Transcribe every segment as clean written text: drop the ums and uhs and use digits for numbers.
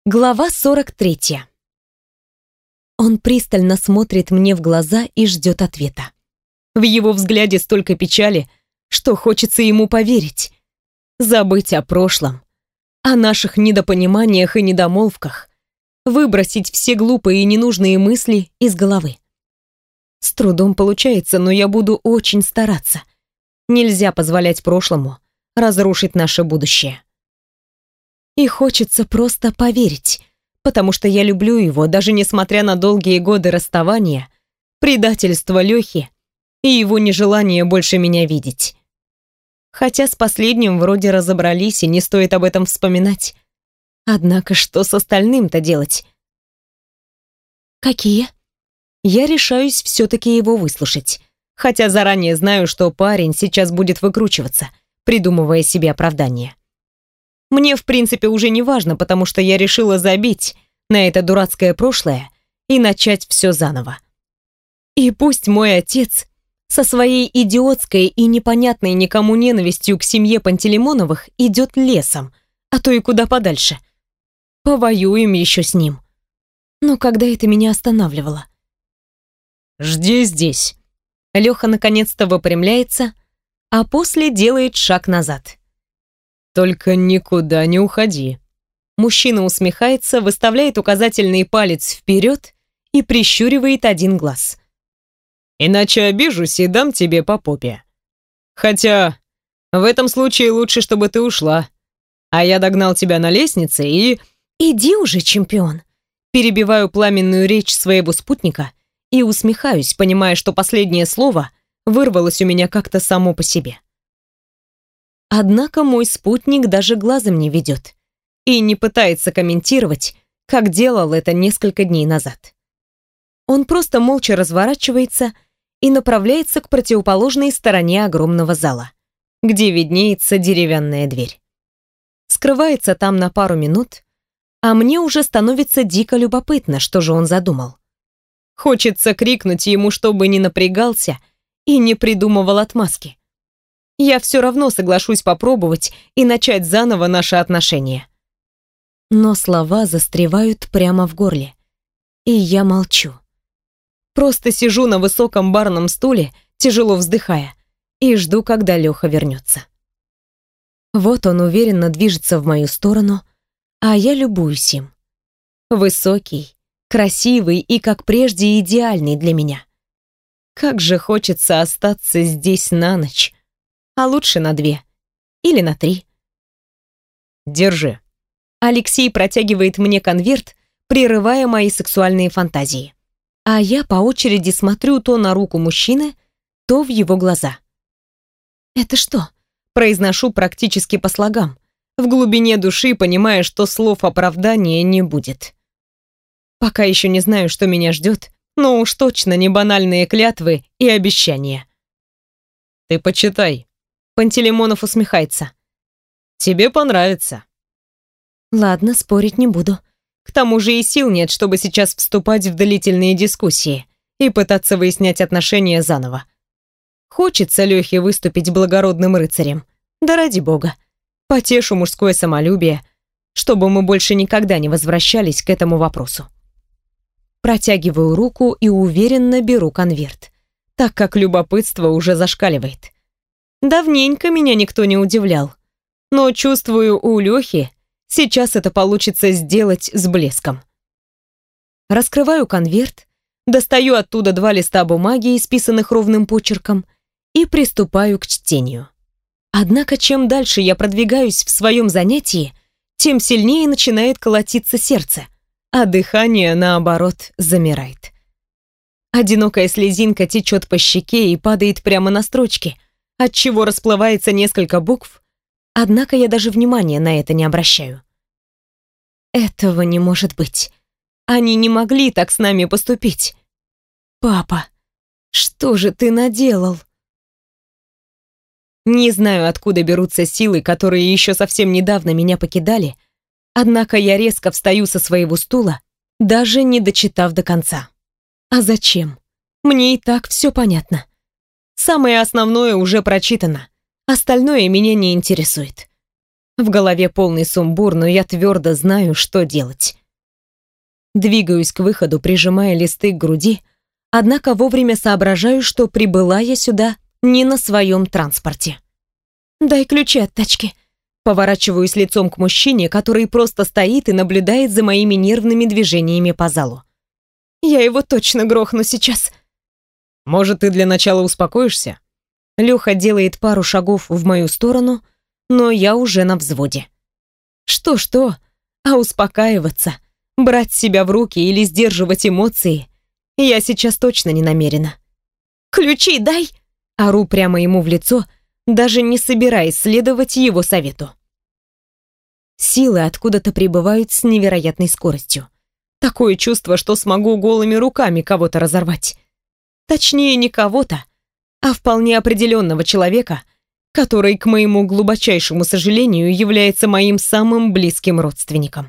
Глава 43. Он пристально смотрит мне в глаза и ждет ответа. В его взгляде столько печали, что хочется ему поверить. Забыть о прошлом, о наших недопониманиях и недомолвках, выбросить все глупые и ненужные мысли из головы. С трудом получается, но я буду очень стараться. Нельзя позволять прошлому разрушить наше будущее. И хочется просто поверить, потому что я люблю его, даже несмотря на долгие годы расставания, предательство Лёхи и его нежелание больше меня видеть. Хотя с последним вроде разобрались, и не стоит об этом вспоминать. Однако что с остальным-то делать? Какие? Я решаюсь все-таки его выслушать, хотя заранее знаю, что парень сейчас будет выкручиваться, придумывая себе оправдание. Мне, в принципе, уже не важно, потому что я решила забить на это дурацкое прошлое и начать все заново. И пусть мой отец со своей идиотской и непонятной никому ненавистью к семье Пантелеймоновых идет лесом, а то и куда подальше. Повоюем еще с ним. Но когда это меня останавливало? «Жди здесь». Леха наконец-то выпрямляется, а после делает шаг назад. «Только никуда не уходи». Мужчина усмехается, выставляет указательный палец вперед и прищуривает один глаз. «Иначе обижусь и дам тебе по попе. Хотя в этом случае лучше, чтобы ты ушла. А я догнал тебя на лестнице и...» «Иди уже, чемпион!» Перебиваю пламенную речь своего спутника и усмехаюсь, понимая, что последнее слово вырвалось у меня как-то само по себе. Однако мой спутник даже глазом не ведет и не пытается комментировать, как делал это несколько дней назад. Он просто молча разворачивается и направляется к противоположной стороне огромного зала, где виднеется деревянная дверь. Скрывается там на пару минут, а мне уже становится дико любопытно, что же он задумал. Хочется крикнуть ему, чтобы не напрягался и не придумывал отмазки. Я все равно соглашусь попробовать и начать заново наши отношения. Но слова застревают прямо в горле, и я молчу. Просто сижу на высоком барном стуле, тяжело вздыхая, и жду, когда Леха вернется. Вот он уверенно движется в мою сторону, а я любуюсь им. Высокий, красивый и, как прежде, идеальный для меня. Как же хочется остаться здесь на ночь. А лучше на 2 или на 3. «Держи». Алексей протягивает мне конверт, прерывая мои сексуальные фантазии. А я по очереди смотрю то на руку мужчины, то в его глаза. «Это что?» Произношу практически по слогам, в глубине души понимая, что слов оправдания не будет. Пока еще не знаю, что меня ждет, но уж точно не банальные клятвы и обещания. «Ты почитай». Пантелеймонов усмехается. «Тебе понравится». Ладно, спорить не буду. К тому же и сил нет, чтобы сейчас вступать в длительные дискуссии и пытаться выяснять отношения заново. Хочется Лёхе выступить благородным рыцарем. Да ради бога. Потешу мужское самолюбие, чтобы мы больше никогда не возвращались к этому вопросу. Протягиваю руку и уверенно беру конверт, так как любопытство уже зашкаливает. Давненько меня никто не удивлял, но чувствую, у Лёхи сейчас это получится сделать с блеском. Раскрываю конверт, достаю оттуда 2 листа бумаги, исписанных ровным почерком, и приступаю к чтению. Однако чем дальше я продвигаюсь в своем занятии, тем сильнее начинает колотиться сердце, а дыхание, наоборот, замирает. Одинокая слезинка течет по щеке и падает прямо на строчки, отчего расплывается несколько букв, однако я даже внимания на это не обращаю. Этого не может быть. Они не могли так с нами поступить. Папа, что же ты наделал? Не знаю, откуда берутся силы, которые еще совсем недавно меня покидали, однако я резко встаю со своего стула, даже не дочитав до конца. А зачем? Мне и так все понятно. Самое основное уже прочитано, остальное меня не интересует. В голове полный сумбур, но я твердо знаю, что делать. Двигаюсь к выходу, прижимая листы к груди, однако вовремя соображаю, что прибыла я сюда не на своем транспорте. «Дай ключи от тачки». Поворачиваюсь лицом к мужчине, который просто стоит и наблюдает за моими нервными движениями по залу. «Я его точно грохну сейчас». «Может, ты для начала успокоишься?» Леха делает пару шагов в мою сторону, но я уже на взводе. Что-что, а успокаиваться, брать себя в руки или сдерживать эмоции я сейчас точно не намерена. «Ключи дай!» — ору прямо ему в лицо, даже не собираясь следовать его совету. Силы откуда-то прибывают с невероятной скоростью. Такое чувство, что смогу голыми руками кого-то разорвать. Точнее, не кого-то, а вполне определенного человека, который, к моему глубочайшему сожалению, является моим самым близким родственником.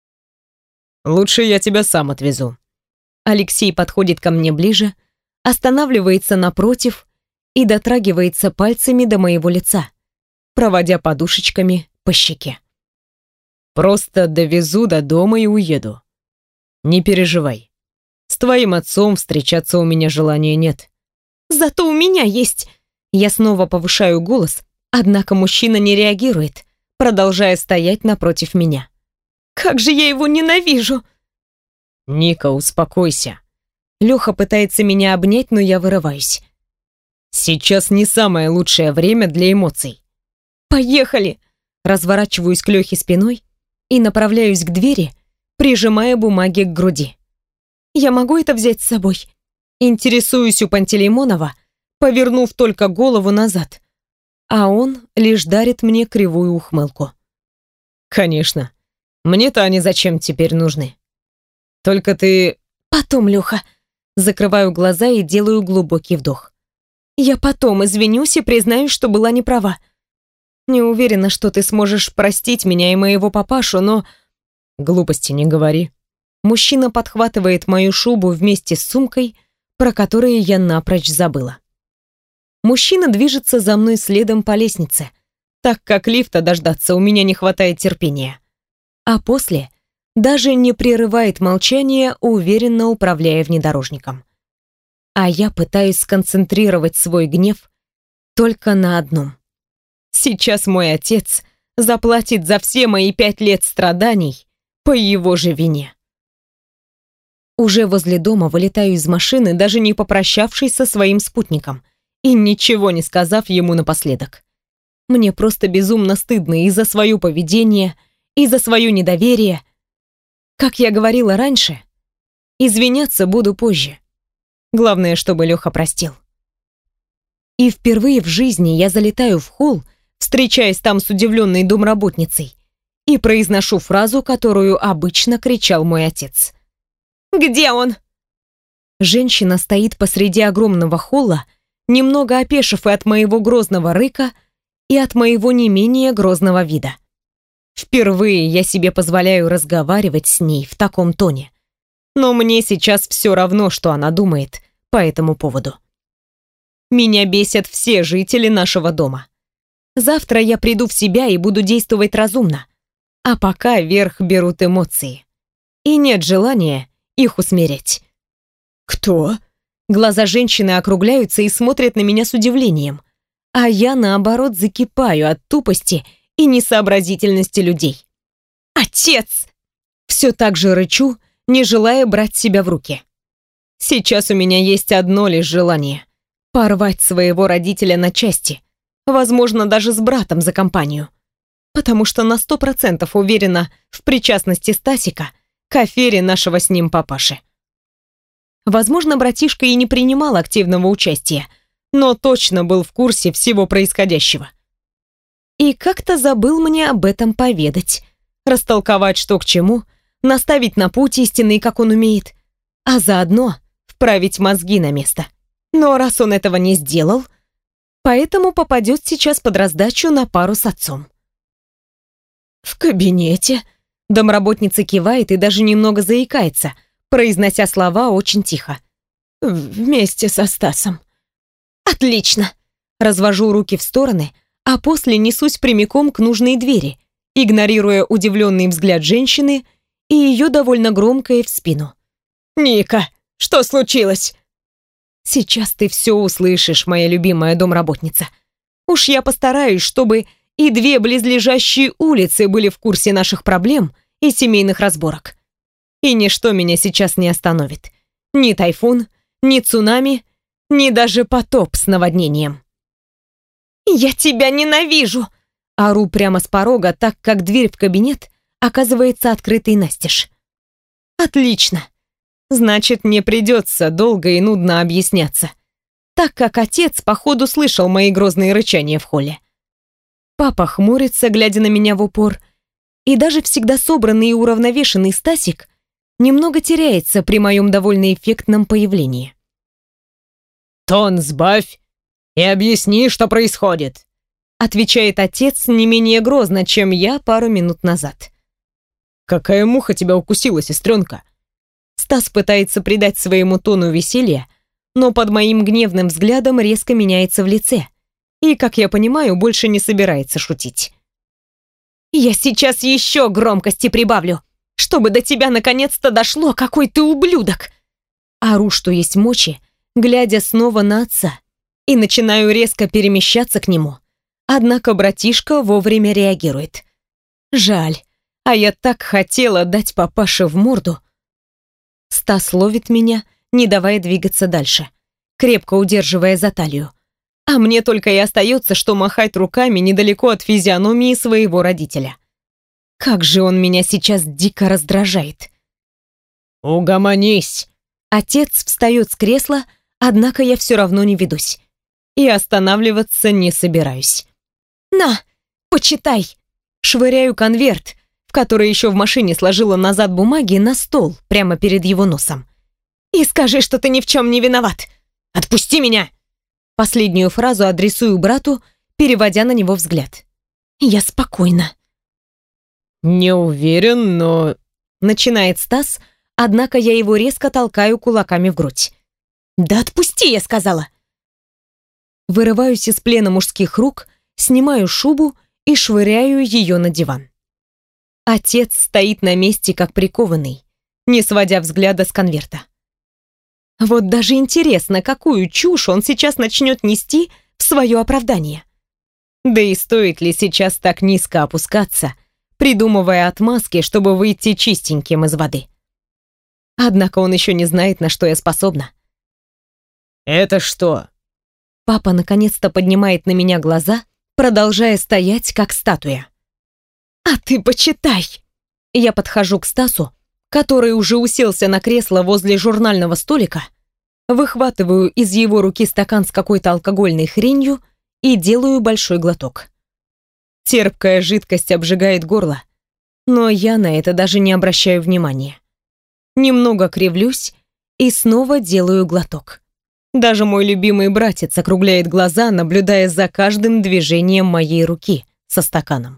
«Лучше я тебя сам отвезу». Алексей подходит ко мне ближе, останавливается напротив и дотрагивается пальцами до моего лица, проводя подушечками по щеке. «Просто довезу до дома и уеду. Не переживай. С твоим отцом встречаться у меня желания нет». «Зато у меня есть!» Я снова повышаю голос, однако мужчина не реагирует, продолжая стоять напротив меня. «Как же я его ненавижу!» «Ника, успокойся». Леха пытается меня обнять, но я вырываюсь. «Сейчас не самое лучшее время для эмоций». «Поехали!» Разворачиваюсь к Лехе спиной и направляюсь к двери, прижимая бумаги к груди. «Я могу это взять с собой?» Интересуюсь у Пантелеймонова, повернув только голову назад, а он лишь дарит мне кривую ухмылку. «Конечно. Мне-то они зачем теперь нужны? Только ты...» «Потом, Леха». Закрываю глаза и делаю глубокий вдох. «Я потом извинюсь и признаюсь, что была не права. Не уверена, что ты сможешь простить меня и моего папашу, но...» «Глупости не говори». Мужчина подхватывает мою шубу вместе с сумкой, про которые я напрочь забыла. Мужчина движется за мной следом по лестнице, так как лифта дождаться у меня не хватает терпения. А после даже не прерывает молчание, уверенно управляя внедорожником. А я пытаюсь сконцентрировать свой гнев только на одном. Сейчас мой отец заплатит за все мои 5 лет страданий по его же вине. Уже возле дома вылетаю из машины, даже не попрощавшись со своим спутником и ничего не сказав ему напоследок. Мне просто безумно стыдно и за свое поведение, и за свое недоверие. Как я говорила раньше, извиняться буду позже. Главное, чтобы Леха простил. И впервые в жизни я залетаю в холл, встречаясь там с удивленной домработницей, и произношу фразу, которую обычно кричал мой отец. «Где он?» Женщина стоит посреди огромного холла, немного опешив и от моего грозного рыка, и от моего не менее грозного вида. Впервые я себе позволяю разговаривать с ней в таком тоне. Но мне сейчас все равно, что она думает по этому поводу. Меня бесят все жители нашего дома. Завтра я приду в себя и буду действовать разумно. А пока верх берут эмоции. И нет желания их усмирять. «Кто?» Глаза женщины округляются и смотрят на меня с удивлением, а я, наоборот, закипаю от тупости и несообразительности людей. «Отец!» Все так же рычу, не желая брать себя в руки. Сейчас у меня есть одно лишь желание — порвать своего родителя на части, возможно, даже с братом за компанию, потому что на 100% уверена в причастности Стасика к афере нашего с ним папаши. Возможно, братишка и не принимал активного участия, но точно был в курсе всего происходящего. И как-то забыл мне об этом поведать, растолковать, что к чему, наставить на путь истинный, как он умеет, а заодно вправить мозги на место. Но раз он этого не сделал, поэтому попадет сейчас под раздачу на пару с отцом. «В кабинете», — домработница кивает и даже немного заикается, произнося слова очень тихо. «Вместе со Стасом». «Отлично!» Развожу руки в стороны, а после несусь прямиком к нужной двери, игнорируя удивленный взгляд женщины и ее довольно громкое в спину. «Ника, что случилось?» «Сейчас ты все услышишь, моя любимая домработница. Уж я постараюсь, чтобы и две близлежащие улицы были в курсе наших проблем и семейных разборок. И ничто меня сейчас не остановит. Ни тайфун, ни цунами, ни даже потоп с наводнением». «Я тебя ненавижу!» Ору прямо с порога, так как дверь в кабинет оказывается открытой настежь. «Отлично! Значит, мне придется долго и нудно объясняться, так как отец, походу, слышал мои грозные рычания в холле. Папа хмурится, глядя на меня в упор, и даже всегда собранный и уравновешенный Стасик немного теряется при моем довольно эффектном появлении. «Тон сбавь и объясни, что происходит», отвечает отец не менее грозно, чем я пару минут назад. «Какая муха тебя укусила, сестренка?» Стас пытается придать своему тону веселье, но под моим гневным взглядом резко меняется в лице и, как я понимаю, больше не собирается шутить. «Я сейчас еще громкости прибавлю, чтобы до тебя наконец-то дошло, какой ты ублюдок!» Ору, что есть мочи, глядя снова на отца, и начинаю резко перемещаться к нему. Однако братишка вовремя реагирует. Жаль, а я так хотела дать папаше в морду. Стас ловит меня, не давая двигаться дальше, крепко удерживая за талию. А мне только и остается, что махать руками недалеко от физиономии своего родителя. Как же он меня сейчас дико раздражает. «Угомонись!» Отец встает с кресла, однако я все равно не ведусь. И останавливаться не собираюсь. «На, почитай!» Швыряю конверт, в который еще в машине сложила назад бумаги, на стол, прямо перед его носом. «И скажи, что ты ни в чем не виноват! Отпусти меня!» Последнюю фразу адресую брату, переводя на него взгляд. «Я спокойна». «Не уверен, но...» Начинает Стас, однако я его резко толкаю кулаками в грудь. «Да отпусти, я сказала!» Вырываюсь из плена мужских рук, снимаю шубу и швыряю ее на диван. Отец стоит на месте, как прикованный, не сводя взгляда с конверта. Вот даже интересно, какую чушь он сейчас начнет нести в свое оправдание. Да и стоит ли сейчас так низко опускаться, придумывая отмазки, чтобы выйти чистеньким из воды. Однако он еще не знает, на что я способна. «Это что?» Папа наконец-то поднимает на меня глаза, продолжая стоять, как статуя. «А ты почитай!» Я подхожу к Стасу, который уже уселся на кресло возле журнального столика, выхватываю из его руки стакан с какой-то алкогольной хренью и делаю большой глоток. Терпкая жидкость обжигает горло, но я на это даже не обращаю внимания. Немного кривлюсь и снова делаю глоток. Даже мой любимый братец округляет глаза, наблюдая за каждым движением моей руки со стаканом.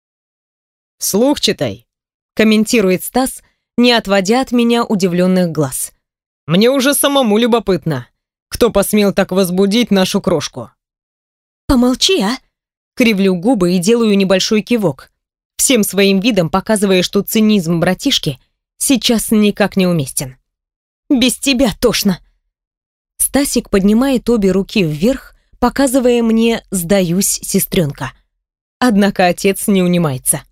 «Вслух читай», — комментирует Стас, не отводя от меня удивленных глаз. «Мне уже самому любопытно, кто посмел так возбудить нашу крошку». «Помолчи, а!» Кривлю губы и делаю небольшой кивок, всем своим видом показывая, что цинизм братишки сейчас никак не уместен. «Без тебя тошно!» Стасик поднимает обе руки вверх, показывая мне «сдаюсь, сестренка». Однако отец не унимается.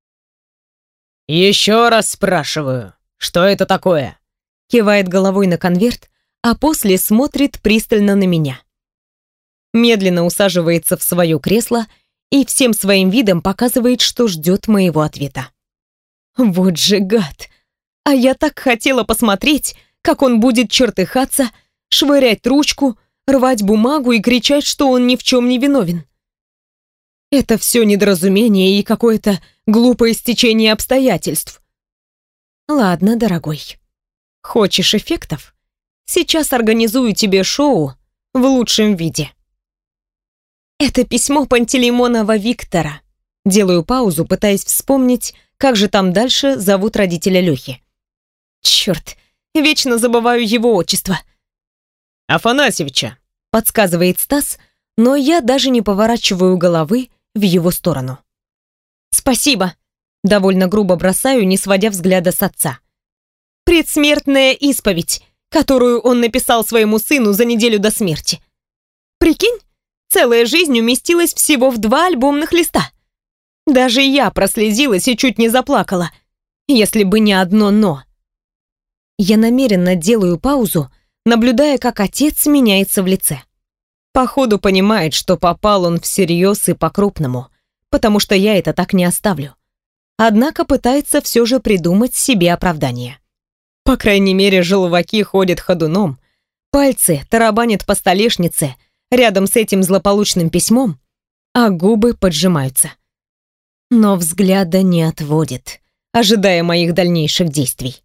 «Еще раз спрашиваю, что это такое?» Кивает головой на конверт, а после смотрит пристально на меня. Медленно усаживается в свое кресло и всем своим видом показывает, что ждет моего ответа. Вот же гад! А я так хотела посмотреть, как он будет чертыхаться, швырять ручку, рвать бумагу и кричать, что он ни в чем не виновен. Это все недоразумение и какое-то глупое стечение обстоятельств. Ладно, дорогой. Хочешь эффектов? Сейчас организую тебе шоу в лучшем виде. Это письмо Пантелеймонова Виктора. Делаю паузу, пытаясь вспомнить, как же там дальше зовут родителя Лехи. Черт, вечно забываю его отчество. «Афанасьевича», — подсказывает Стас, но я даже не поворачиваю головы в его сторону. «Спасибо», — довольно грубо бросаю, не сводя взгляда с отца. «Предсмертная исповедь, которую он написал своему сыну за неделю до смерти. Прикинь, целая жизнь уместилась всего в 2 альбомных листа. Даже я прослезилась и чуть не заплакала, если бы не одно «но». Я намеренно делаю паузу, наблюдая, как отец меняется в лице. Походу понимает, что попал он всерьез и по-крупному, потому что я это так не оставлю. Однако пытается все же придумать себе оправдание. По крайней мере, желваки ходят ходуном, пальцы тарабанят по столешнице рядом с этим злополучным письмом, а губы поджимаются. Но взгляда не отводит, ожидая моих дальнейших действий.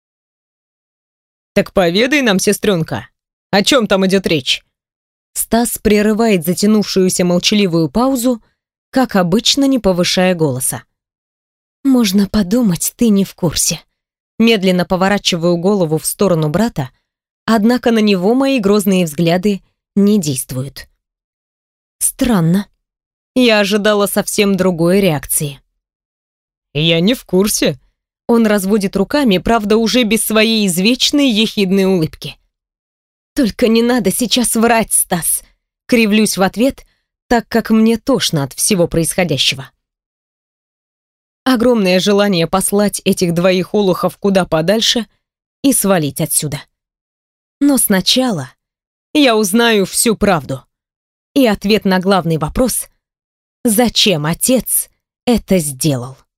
«Так поведай нам, сестренка, о чем там идет речь?» Стас прерывает затянувшуюся молчаливую паузу, как обычно, не повышая голоса. «Можно подумать, ты не в курсе». Медленно поворачиваю голову в сторону брата, однако на него мои грозные взгляды не действуют. Странно. Я ожидала совсем другой реакции. «Я не в курсе». Он разводит руками, правда, уже без своей извечной ехидной улыбки. «Только не надо сейчас врать, Стас!» Кривлюсь в ответ, так как мне тошно от всего происходящего. Огромное желание послать этих 2 олухов куда подальше и свалить отсюда. Но сначала я узнаю всю правду. И ответ на главный вопрос: зачем отец это сделал?